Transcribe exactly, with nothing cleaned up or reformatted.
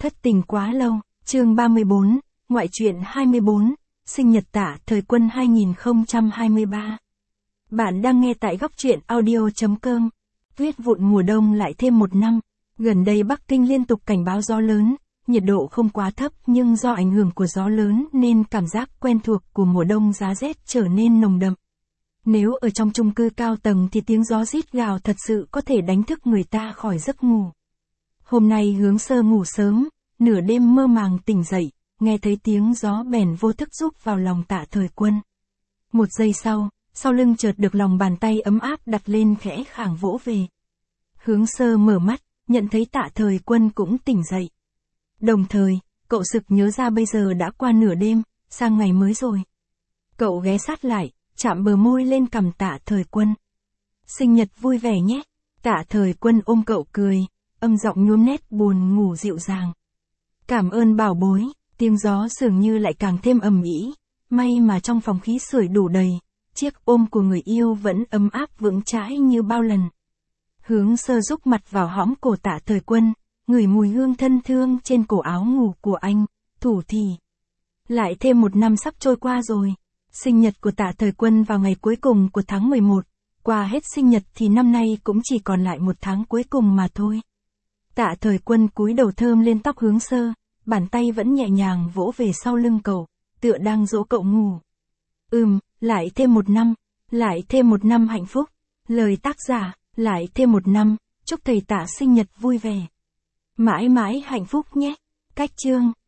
Thất tình quá lâu, chương ba mươi bốn, ngoại truyện hai mươi bốn, sinh nhật Tạ Thời Quân hai nghìn không trăm hai mươi ba. Bạn đang nghe tại góc truyện audio.com. Tuyết vụn mùa đông lại thêm một năm. Gần đây Bắc Kinh liên tục cảnh báo gió lớn, nhiệt độ không quá thấp nhưng do ảnh hưởng của gió lớn nên cảm giác quen thuộc của mùa đông giá rét trở nên nồng đậm. Nếu ở trong chung cư cao tầng thì tiếng gió rít gào thật sự có thể đánh thức người ta khỏi giấc ngủ. Hôm nay Hướng Sơ ngủ sớm, nửa đêm mơ màng tỉnh dậy, nghe thấy tiếng gió bèn vô thức rúc vào lòng Tạ Thời Quân. Một giây sau, sau lưng chợt được lòng bàn tay ấm áp đặt lên khẽ khàng vỗ về. Hướng Sơ mở mắt, nhận thấy Tạ Thời Quân cũng tỉnh dậy. Đồng thời, cậu sực nhớ ra bây giờ đã qua nửa đêm, sang ngày mới rồi. Cậu ghé sát lại, chạm bờ môi lên cằm Tạ Thời Quân. Sinh nhật vui vẻ nhé. Tạ Thời Quân ôm cậu cười, âm giọng nhuốm nét buồn ngủ dịu dàng. Cảm ơn bảo bối. Tiếng gió dường như lại càng thêm ầm ĩ, may mà trong phòng khí sưởi đủ đầy, chiếc ôm của người yêu vẫn ấm áp vững chãi như bao lần. Hướng Sơ rúc mặt vào hõm cổ Tạ Thời Quân, ngửi mùi hương thân thương trên cổ áo ngủ của anh, thủ thỉ. Lại thêm một năm sắp trôi qua rồi. Sinh nhật của Tạ Thời Quân vào ngày cuối cùng của tháng mười một, qua hết sinh nhật thì năm nay cũng chỉ còn lại một tháng cuối cùng mà thôi. Tạ Thời Quân cúi đầu thơm lên tóc Hướng Sơ, bàn tay vẫn nhẹ nhàng vỗ về sau lưng cậu, tựa đang dỗ cậu ngủ. Ừm, lại thêm một năm, lại thêm một năm hạnh phúc. Lời tác giả, lại thêm một năm, chúc thầy Tạ sinh nhật vui vẻ. Mãi mãi hạnh phúc nhé. Cách chương.